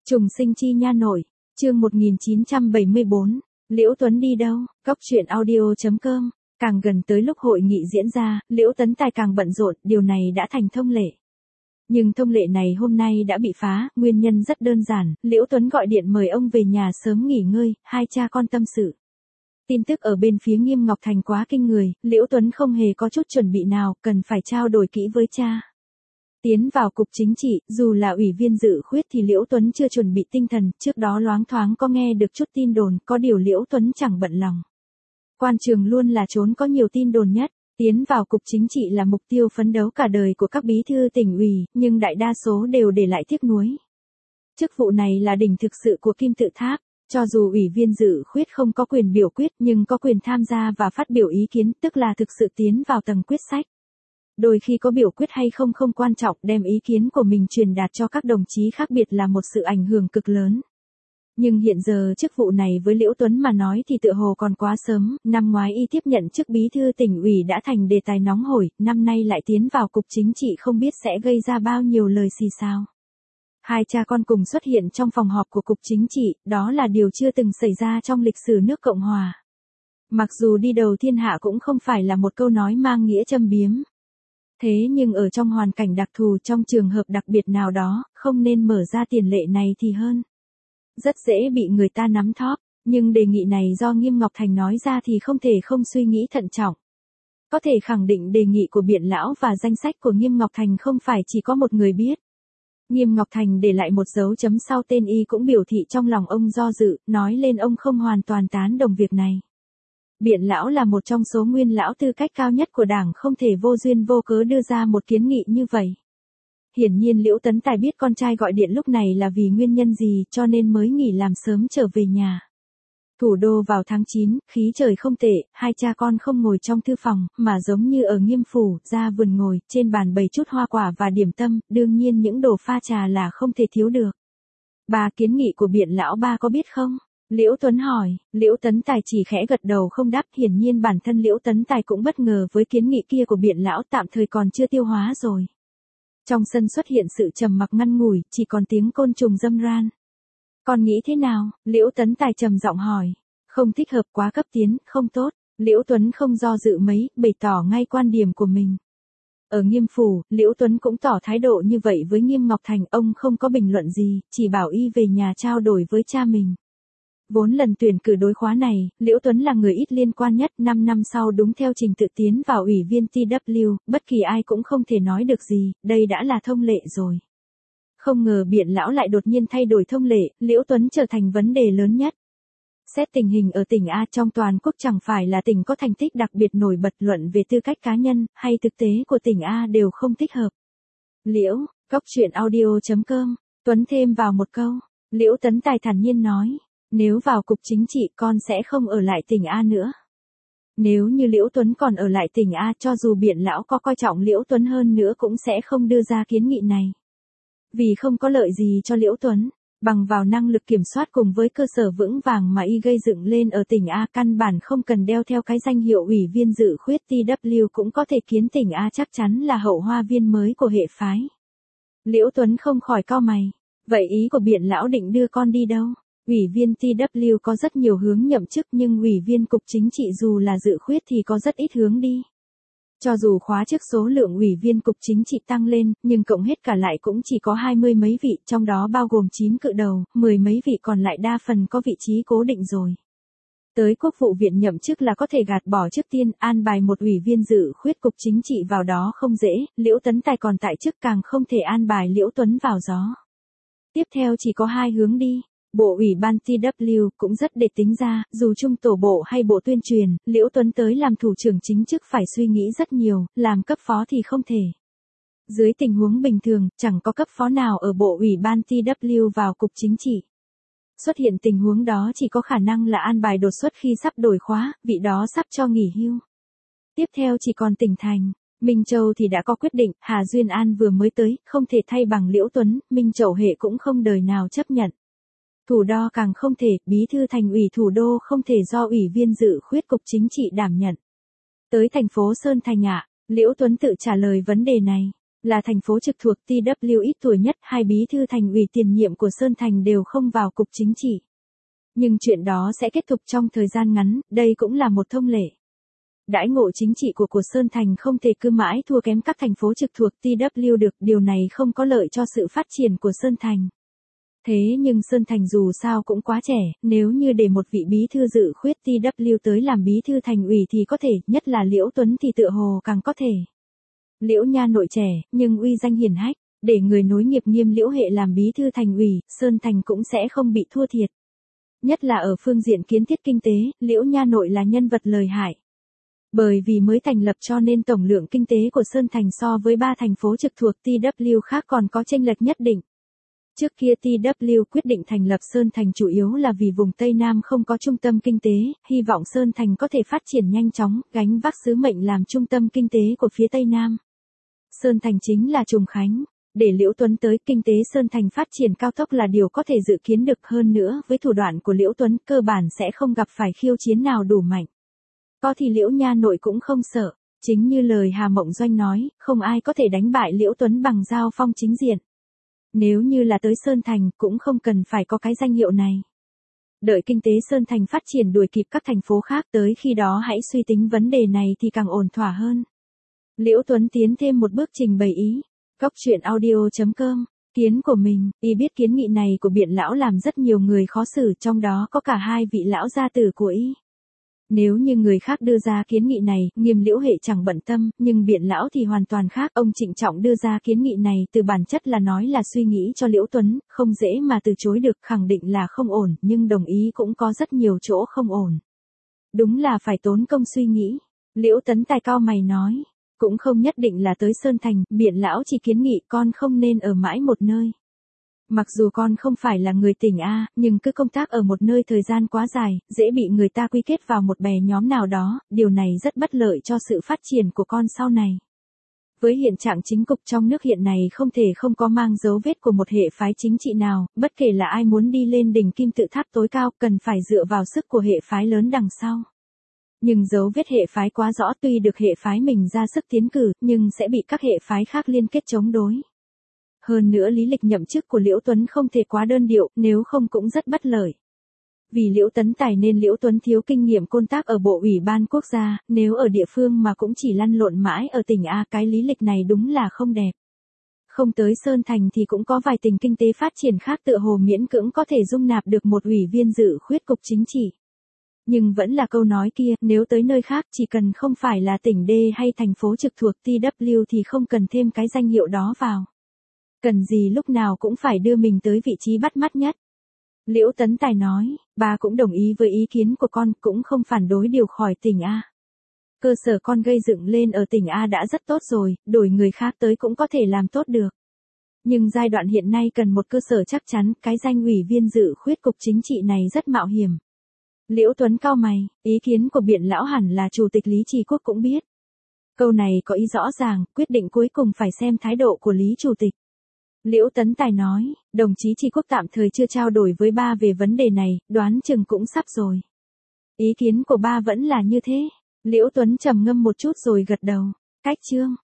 Trùng sinh chi nha nội, chương 1974, Liễu Tuấn đi đâu, Cóc truyện audio.com, càng gần tới lúc hội nghị diễn ra, Liễu Tấn Tài càng bận rộn, điều này đã thành thông lệ. Nhưng thông lệ này hôm nay đã bị phá, nguyên nhân rất đơn giản, Liễu Tuấn gọi điện mời ông về nhà sớm nghỉ ngơi, hai cha con tâm sự. Tin tức ở bên phía Nghiêm Ngọc Thành quá kinh người, Liễu Tuấn không hề có chút chuẩn bị nào, cần phải trao đổi kỹ với cha. Tiến vào cục chính trị, dù là ủy viên dự khuyết thì Liễu Tuấn chưa chuẩn bị tinh thần, trước đó loáng thoáng có nghe được chút tin đồn, có điều Liễu Tuấn chẳng bận lòng. Quan trường luôn là chốn có nhiều tin đồn nhất, tiến vào cục chính trị là mục tiêu phấn đấu cả đời của các bí thư tỉnh ủy, nhưng đại đa số đều để lại tiếc nuối. Chức vụ này là đỉnh thực sự của kim tự tháp, cho dù ủy viên dự khuyết không có quyền biểu quyết nhưng có quyền tham gia và phát biểu ý kiến, tức là thực sự tiến vào tầng quyết sách. Đôi khi có biểu quyết hay không không quan trọng, đem ý kiến của mình truyền đạt cho các đồng chí khác biệt là một sự ảnh hưởng cực lớn. Nhưng hiện giờ chức vụ này với Liễu Tuấn mà nói thì tựa hồ còn quá sớm, năm ngoái y tiếp nhận chức bí thư tỉnh ủy đã thành đề tài nóng hổi, năm nay lại tiến vào cục chính trị không biết sẽ gây ra bao nhiêu lời xì xào. Hai cha con cùng xuất hiện trong phòng họp của cục chính trị, đó là điều chưa từng xảy ra trong lịch sử nước Cộng Hòa. Mặc dù đi đầu thiên hạ cũng không phải là một câu nói mang nghĩa châm biếm. Thế nhưng ở trong hoàn cảnh đặc thù, trong trường hợp đặc biệt nào đó, không nên mở ra tiền lệ này thì hơn. Rất dễ bị người ta nắm thóp, nhưng đề nghị này do Nghiêm Ngọc Thành nói ra thì không thể không suy nghĩ thận trọng. Có thể khẳng định đề nghị của Biện Lão và danh sách của Nghiêm Ngọc Thành không phải chỉ có một người biết. Nghiêm Ngọc Thành để lại một dấu chấm sau tên y cũng biểu thị trong lòng ông do dự, nói lên ông không hoàn toàn tán đồng việc này. Biện Lão là một trong số nguyên lão tư cách cao nhất của Đảng, không thể vô duyên vô cớ đưa ra một kiến nghị như vậy. Hiển nhiên Liễu Tấn Tài biết con trai gọi điện lúc này là vì nguyên nhân gì, cho nên mới nghỉ làm sớm trở về nhà. Thủ đô vào tháng 9, khí trời không tệ, hai cha con không ngồi trong thư phòng, mà giống như ở Nghiêm phủ, ra vườn ngồi, trên bàn bày chút hoa quả và điểm tâm, đương nhiên những đồ pha trà là không thể thiếu được. Bà, kiến nghị của Biện Lão ba có biết không? Liễu Tuấn hỏi, Liễu Tấn Tài chỉ khẽ gật đầu không đáp, hiển nhiên bản thân Liễu Tấn Tài cũng bất ngờ với kiến nghị kia của Biện Lão, tạm thời còn chưa tiêu hóa rồi. Trong sân xuất hiện sự trầm mặc ngắn ngủi, chỉ còn tiếng côn trùng râm ran. Con nghĩ thế nào? Liễu Tấn Tài trầm giọng hỏi. Không thích hợp, quá cấp tiến, không tốt. Liễu Tuấn không do dự mấy, bày tỏ ngay quan điểm của mình. Ở Nghiêm phủ, Liễu Tuấn cũng tỏ thái độ như vậy với Nghiêm Ngọc Thành, ông không có bình luận gì, chỉ bảo y về nhà trao đổi với cha mình. Vốn lần tuyển cử đối khóa này, Liễu Tuấn là người ít liên quan nhất, 5 năm sau đúng theo trình tự tiến vào ủy viên TW, bất kỳ ai cũng không thể nói được gì, đây đã là thông lệ rồi. Không ngờ Biện Lão lại đột nhiên thay đổi thông lệ, Liễu Tuấn trở thành vấn đề lớn nhất. Xét tình hình ở tỉnh A trong toàn quốc, chẳng phải là tỉnh có thành tích đặc biệt nổi bật, luận về tư cách cá nhân, hay thực tế của tỉnh A đều không thích hợp. Liễu, Cóc truyện audio.com, Tuấn thêm vào một câu, Liễu Tấn Tài thản nhiên nói. Nếu vào cục chính trị con sẽ không ở lại tỉnh A nữa. Nếu như Liễu Tuấn còn ở lại tỉnh A, cho dù Biện Lão có coi trọng Liễu Tuấn hơn nữa cũng sẽ không đưa ra kiến nghị này. Vì không có lợi gì cho Liễu Tuấn, bằng vào năng lực kiểm soát cùng với cơ sở vững vàng mà y gây dựng lên ở tỉnh A, căn bản không cần đeo theo cái danh hiệu ủy viên dự khuyết TW cũng có thể khiến tỉnh A chắc chắn là hậu hoa viên mới của hệ phái. Liễu Tuấn không khỏi cau mày. Vậy ý của Biện Lão định đưa con đi đâu? Ủy viên TW có rất nhiều hướng nhậm chức, nhưng ủy viên cục chính trị dù là dự khuyết thì có rất ít hướng đi. Cho dù khóa chức số lượng ủy viên cục chính trị tăng lên, nhưng cộng hết cả lại cũng chỉ có 20 mấy vị, trong đó bao gồm 9 cự đầu, 10 mấy vị còn lại đa phần có vị trí cố định rồi. Tới Quốc vụ viện nhậm chức là có thể gạt bỏ trước tiên, an bài một ủy viên dự khuyết cục chính trị vào đó không dễ, Liễu Tấn Tài còn tại chức càng không thể an bài Liễu Tuấn vào gió. Tiếp theo chỉ có hai hướng đi. Bộ ủy ban TW cũng rất để tính ra, dù trung tổ bộ hay bộ tuyên truyền, Liễu Tuấn tới làm thủ trưởng chính chức phải suy nghĩ rất nhiều, làm cấp phó thì không thể. Dưới tình huống bình thường, chẳng có cấp phó nào ở bộ ủy ban TW vào cục chính trị. Xuất hiện tình huống đó chỉ có khả năng là an bài đột xuất khi sắp đổi khóa, vị đó sắp cho nghỉ hưu. Tiếp theo chỉ còn tỉnh thành. Minh Châu thì đã có quyết định, Hà Duyên An vừa mới tới, không thể thay bằng Liễu Tuấn, Minh Châu hệ cũng không đời nào chấp nhận. Thủ đô càng không thể, bí thư thành ủy thủ đô không thể do ủy viên dự khuyết cục chính trị đảm nhận. Tới thành phố Sơn Thành ạ, Liễu Tuấn tự trả lời vấn đề này. Là thành phố trực thuộc TW ít tuổi nhất, hai bí thư thành ủy tiền nhiệm của Sơn Thành đều không vào cục chính trị. Nhưng chuyện đó sẽ kết thúc trong thời gian ngắn, đây cũng là một thông lệ. Đãi ngộ chính trị của Sơn Thành không thể cứ mãi thua kém các thành phố trực thuộc TW được, điều này không có lợi cho sự phát triển của Sơn Thành. Thế nhưng Sơn Thành dù sao cũng quá trẻ, nếu như để một vị bí thư dự khuyết TW tới làm bí thư thành ủy thì có thể, nhất là Liễu Tuấn thì tựa hồ càng có thể. Liễu Nha Nội trẻ, nhưng uy danh hiển hách, để người nối nghiệp Nghiêm Liễu Hệ làm bí thư thành ủy, Sơn Thành cũng sẽ không bị thua thiệt. Nhất là ở phương diện kiến thiết kinh tế, Liễu Nha Nội là nhân vật lời hại. Bởi vì mới thành lập cho nên tổng lượng kinh tế của Sơn Thành so với 3 thành phố trực thuộc TW khác còn có chênh lệch nhất định. Trước kia TW quyết định thành lập Sơn Thành chủ yếu là vì vùng Tây Nam không có trung tâm kinh tế, hy vọng Sơn Thành có thể phát triển nhanh chóng, gánh vác sứ mệnh làm trung tâm kinh tế của phía Tây Nam. Sơn Thành chính là Trùng Khánh. Để Liễu Tuấn tới, kinh tế Sơn Thành phát triển cao tốc là điều có thể dự kiến được, hơn nữa với thủ đoạn của Liễu Tuấn cơ bản sẽ không gặp phải khiêu chiến nào đủ mạnh. Có thì Liễu Nha Nội cũng không sợ, chính như lời Hà Mộng Doanh nói, không ai có thể đánh bại Liễu Tuấn bằng giao phong chính diện. Nếu như là tới Sơn Thành cũng không cần phải có cái danh hiệu này. Đợi kinh tế Sơn Thành phát triển đuổi kịp các thành phố khác, tới khi đó hãy suy tính vấn đề này thì càng ổn thỏa hơn. Liễu Tuấn tiến thêm một bước trình bày ý. Góc truyện audio.com, kiến của mình, y biết kiến nghị này của Biện lão làm rất nhiều người khó xử, trong đó có cả hai vị lão gia tử của y. Nếu như người khác đưa ra kiến nghị này, Nghiêm Liễu Hệ chẳng bận tâm, nhưng Biện lão thì hoàn toàn khác, ông trịnh trọng đưa ra kiến nghị này từ bản chất là nói là suy nghĩ cho Liễu Tuấn, không dễ mà từ chối được, khẳng định là không ổn, nhưng đồng ý cũng có rất nhiều chỗ không ổn. Đúng là phải tốn công suy nghĩ. Liễu Tấn Tài cao mày nói, cũng không nhất định là tới Sơn Thành, Biện lão chỉ kiến nghị con không nên ở mãi một nơi. Mặc dù con không phải là người tỉnh A, nhưng cứ công tác ở một nơi thời gian quá dài, dễ bị người ta quy kết vào một bè nhóm nào đó, điều này rất bất lợi cho sự phát triển của con sau này. Với hiện trạng chính cục trong nước hiện này không thể không có mang dấu vết của một hệ phái chính trị nào, bất kể là ai muốn đi lên đỉnh kim tự tháp tối cao, cần phải dựa vào sức của hệ phái lớn đằng sau. Nhưng dấu vết hệ phái quá rõ, tuy được hệ phái mình ra sức tiến cử, nhưng sẽ bị các hệ phái khác liên kết chống đối. Hơn nữa lý lịch nhậm chức của Liễu Tuấn không thể quá đơn điệu, nếu không cũng rất bất lợi. Vì Liễu Tấn Tài nên Liễu Tuấn thiếu kinh nghiệm công tác ở Bộ Ủy ban Quốc gia, nếu ở địa phương mà cũng chỉ lăn lộn mãi ở tỉnh A, cái lý lịch này đúng là không đẹp. Không tới Sơn Thành thì cũng có vài tỉnh kinh tế phát triển khác tựa hồ miễn cưỡng có thể dung nạp được một ủy viên dự khuyết cục chính trị. Nhưng vẫn là câu nói kia, nếu tới nơi khác chỉ cần không phải là tỉnh D hay thành phố trực thuộc TW thì không cần thêm cái danh hiệu đó vào. Cần gì lúc nào cũng phải đưa mình tới vị trí bắt mắt nhất. Liễu Tấn Tài nói, ba cũng đồng ý với ý kiến của con, cũng không phản đối điều khỏi tỉnh A. Cơ sở con gây dựng lên ở tỉnh A đã rất tốt rồi, đổi người khác tới cũng có thể làm tốt được. Nhưng giai đoạn hiện nay cần một cơ sở chắc chắn, cái danh ủy viên dự khuyết cục chính trị này rất mạo hiểm. Liễu Tuấn cau mày, ý kiến của Biện lão hẳn là Chủ tịch Lý Trì Quốc cũng biết. Câu này có ý rõ ràng, quyết định cuối cùng phải xem thái độ của Lý Chủ tịch. Liễu Tấn Tài nói, đồng chí Trì Quốc tạm thời chưa trao đổi với ba về vấn đề này, đoán chừng cũng sắp rồi. Ý kiến của ba vẫn là như thế. Liễu Tuấn trầm ngâm một chút rồi gật đầu. Cách chương.